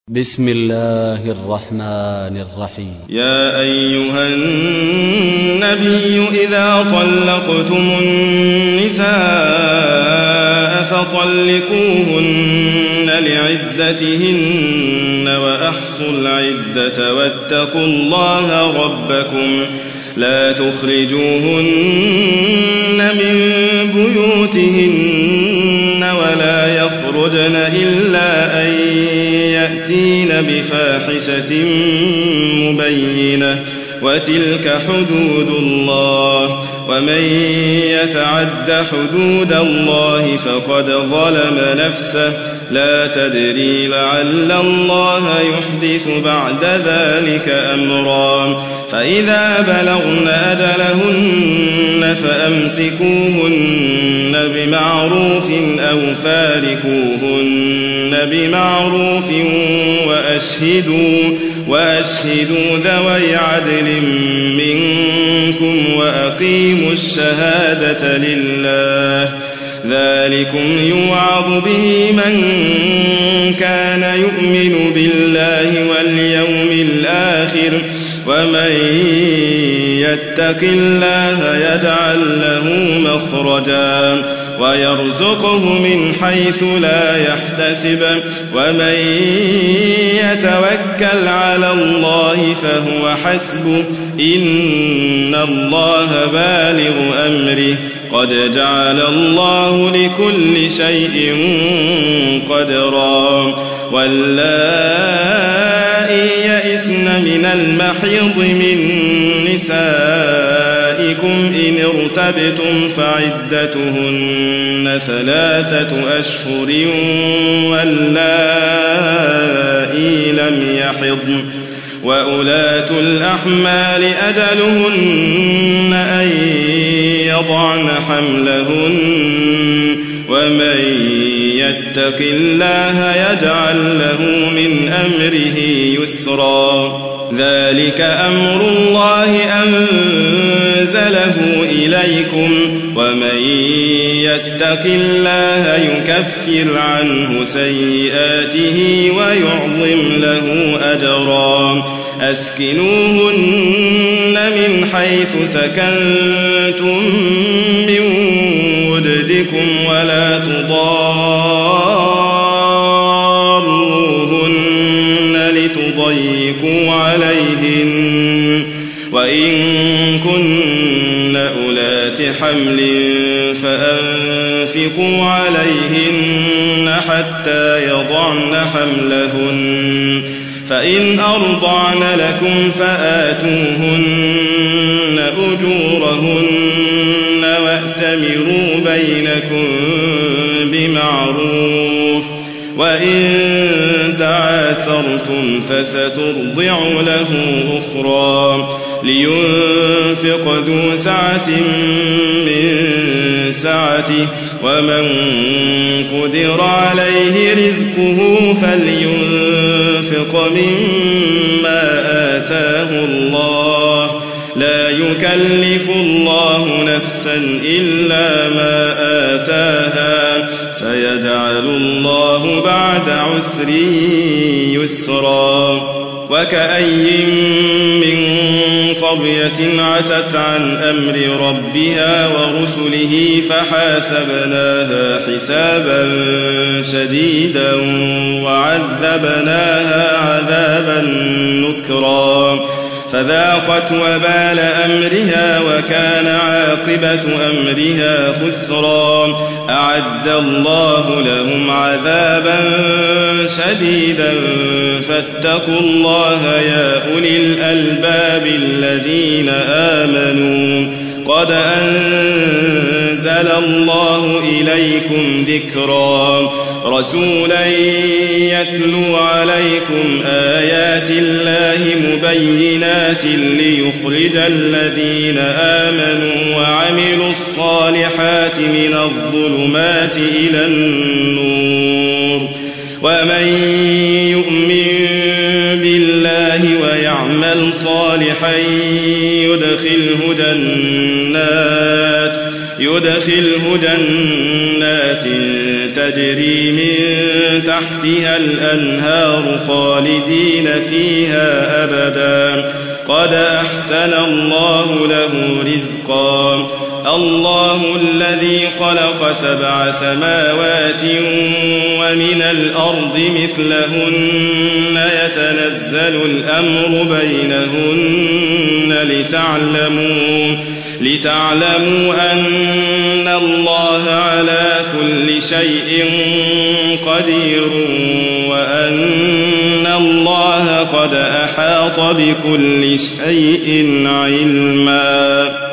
بسم الله الرحمن الرحيم. يا أيها النبي إذا طلقتم النساء فطلقوهن لعدتهن وأحصوا العدة واتقوا الله ربكم لا تخرجوهن من بيوتهن ولا يخرجن إلا أن يأتين بفاحشة مبينة وتلك حدود الله ومن يتعد حدود الله فقد ظلم نفسه لا تدري لعل الله يحدث بعد ذلك أمرا فإذا بلغن أجلهن فأمسكوهن بمعروف أو فارقوهن بمعروف وأشهدوا ذوي عدل منكم وأقيموا الشهادة لله ذلكم يوعظ به من كان يؤمن بالله واليوم الآخر ومن يتق الله يجعل له مخرجا ويرزقه من حيث لا يحتسب ومن يتوكل على الله فهو حسبه إن الله بالغ أمره قد جعل الله لكل شيء قدرا واللائي يئسن من المحيض من نسائكم إن ارتبتم فعدتهن 3 أشهر واللائي لم يحضن وأولاة الأحمال أجلهن أن يضعن حملهن ومن يتق الله يجعل له من أمره يسرا ذلك أمر الله أنزله إليكم ومن يتق الله يكفر عنه سيئاته ويعظم له أجرا أسكنوهن من حيث سكنتم من وجدكم ولا تضاروهن لتضيقوا عليهن وإن كن أولات حمل فأنفقوا عليهن حتى يضعن حملهن فإن أرضعن لكم فآتوهن أجورهن وأتمروا بينكم بمعروف وإن تعاسرتم فسترضع له أخرى لينفق ذو سعة من سعته ومن قدر عليه رزقه فلينفق مما آتاه الله لا يكلف الله نفسا إلا ما آتاها سيجعل الله بعد عسر يسرا وكأي من قرية عتت عن أمر ربها ورسله فحاسبناها حسابا شديدا وعذبناها عذابا نكرا فذاقت وبال أمرها وكان عاقبة أمرها خسرا أعد الله لهم عذابا شديدا فاتقوا الله يا أولي الألباب الذين آمنوا قد أنزل الله إليكم ذكرا رسولا يتلو عليكم آيات الله مبينات ليخرج الذين آمنوا وعملوا الصالحات من الظلمات إلى النور ومن يؤمن بالله ويعمل صالحا يدخله جنات تجري من تحتها الأنهار خالدين فيها أبدا قد أحسن الله له رزقا الله الذي خلق 7 سماوات ومن الأرض مثلهن يتنزل الأمر بينهن لتعلموا أن الله على كل شيء قدير وأن الله قد أحاط بكل شيء علما